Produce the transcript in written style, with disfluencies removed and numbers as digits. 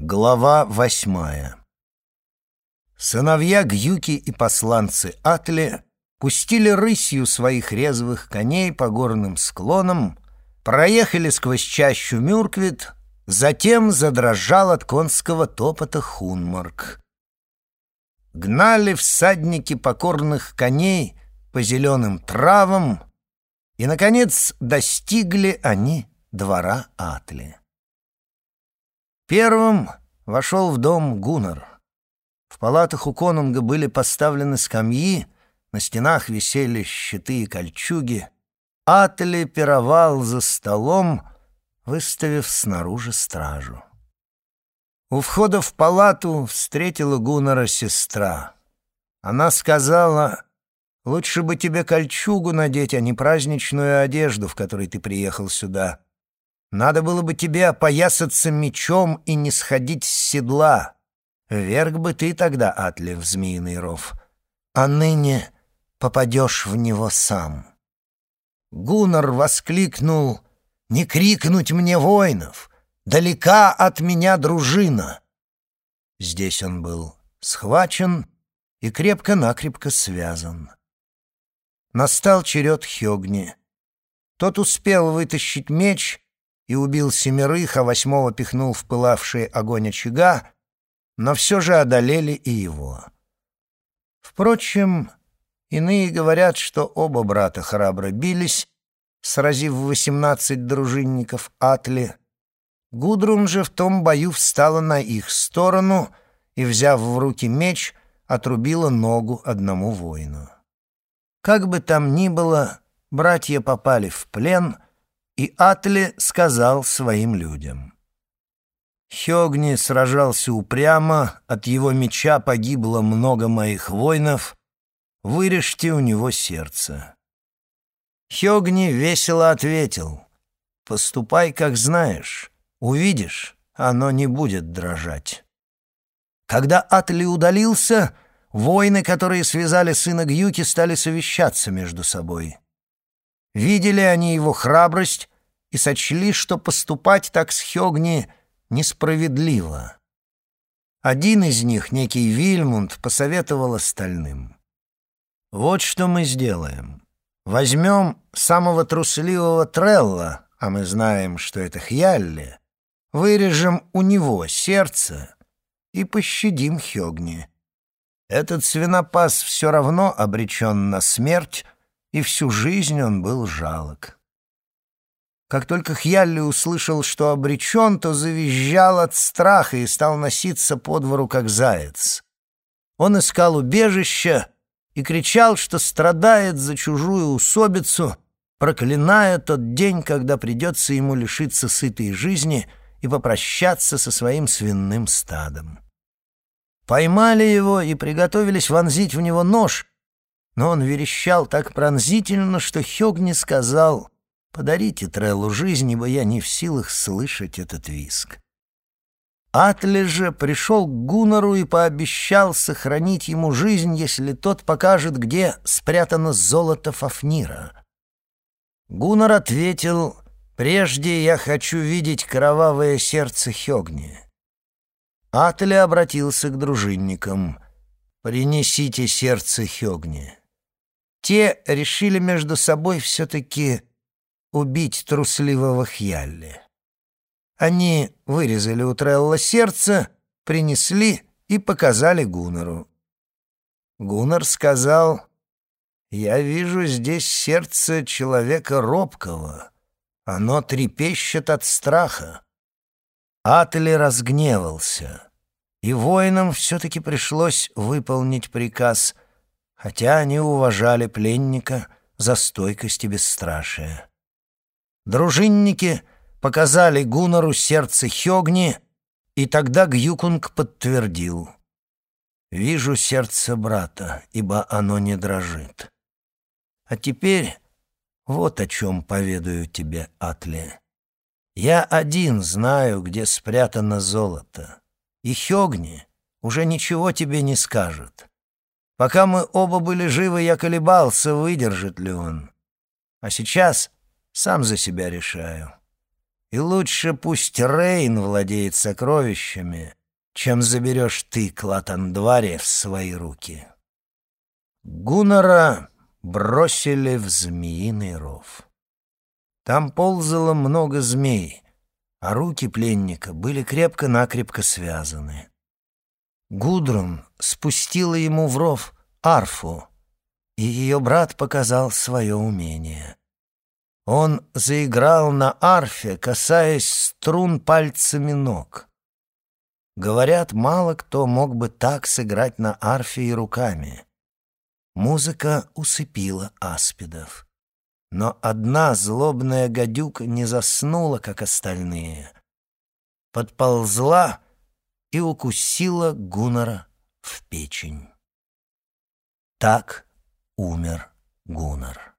Глава 8. Сыновья Гюки и посланцы Атли пустили рысью своих резвых коней по горным склонам, проехали сквозь чащу Мюрквит, затем задрожал от конского топота Хунмарк. Гнали всадники покорных коней по зеленым травам, и, наконец, достигли они двора Атли. Первым вошел в дом Гуннар. В палатах у конунга были поставлены скамьи, на стенах висели щиты и кольчуги. Атли пировал за столом, выставив снаружи стражу. У входа в палату встретила Гуннара сестра. Она сказала: «Лучше бы тебе кольчугу надеть, а не праздничную одежду, в которой ты приехал сюда. Надо было бы тебе опоясаться мечом и не сходить с седла. Вверг бы ты тогда, Атли, в змеиный ров, а ныне попадешь в него сам». Гуннар воскликнул: «Не крикнуть мне воинов! Далека от меня дружина!» Здесь он был схвачен и крепко-накрепко связан. Настал черед Хёгни. Тот успел вытащить меч и убил 7, а 8 пихнул в пылавший огонь очага, но все же одолели и его. Впрочем, иные говорят, что оба брата храбро бились, сразив 18 дружинников Атли. Гудрун же в том бою встала на их сторону и, взяв в руки меч, отрубила ногу одному воину. Как бы там ни было, братья попали в плен, и Атли сказал своим людям: «Хёгни сражался упрямо, от его меча погибло много моих воинов, вырежьте у него сердце». Хёгни весело ответил: «Поступай, как знаешь, увидишь, оно не будет дрожать». Когда Атли удалился, воины, которые связали сына Гюки, стали совещаться между собой. Видели они его храбрость и сочли, что поступать так с Хёгни несправедливо. Один из них, некий Вильмунд, посоветовал остальным: «Вот что мы сделаем. Возьмем самого трусливого Трелла, а мы знаем, что это Хьялли, вырежем у него сердце и пощадим Хёгни. Этот свинопас все равно обречен на смерть, и всю жизнь он был жалок». Как только Хьялли услышал, что обречен, то завизжал от страха и стал носиться по двору, как заяц. Он искал убежища и кричал, что страдает за чужую усобицу, проклиная тот день, когда придется ему лишиться сытой жизни и попрощаться со своим свиным стадом. Поймали его и приготовились вонзить в него нож, но он верещал так пронзительно, что Хёгни сказал: «Подарите Треллу жизнь, ибо я не в силах слышать этот визг». Атли же пришел к Гуннару и пообещал сохранить ему жизнь, если тот покажет, где спрятано золото Фафнира. Гуннар ответил: «Прежде я хочу видеть кровавое сердце Хёгни». Атли обратился к дружинникам: «Принесите сердце Хёгни». Те решили между собой все-таки убить трусливого Хьялли. Они вырезали у Трелла сердце, принесли и показали Гуннару. Гуннар сказал: «Я вижу здесь сердце человека робкого. Оно трепещет от страха». Атли разгневался, и воинам все-таки пришлось выполнить приказ, хотя они уважали пленника за стойкость и бесстрашие. Дружинники показали Гуннару сердце Хёгни, и тогда Гюкунг подтвердил: «Вижу сердце брата, ибо оно не дрожит. А теперь вот о чем поведаю тебе, Атли. Я один знаю, где спрятано золото, и Хёгни уже ничего тебе не скажет. Пока мы оба были живы, я колебался, выдержит ли он. А сейчас сам за себя решаю. И лучше пусть Рейн владеет сокровищами, чем заберешь ты, клад Андвари, в свои руки. Гуннара бросили в змеиный ров. Там ползало много змей, а руки пленника были крепко-накрепко связаны. Гудрун спустила ему в ров арфу, и ее брат показал свое умение. Он заиграл на арфе, касаясь струн пальцами ног. Говорят, мало кто мог бы так сыграть на арфе и руками. Музыка усыпила аспидов. Но одна злобная гадюка не заснула, как остальные. Подползла и укусила Гуннара в печень. Так умер Гуннар.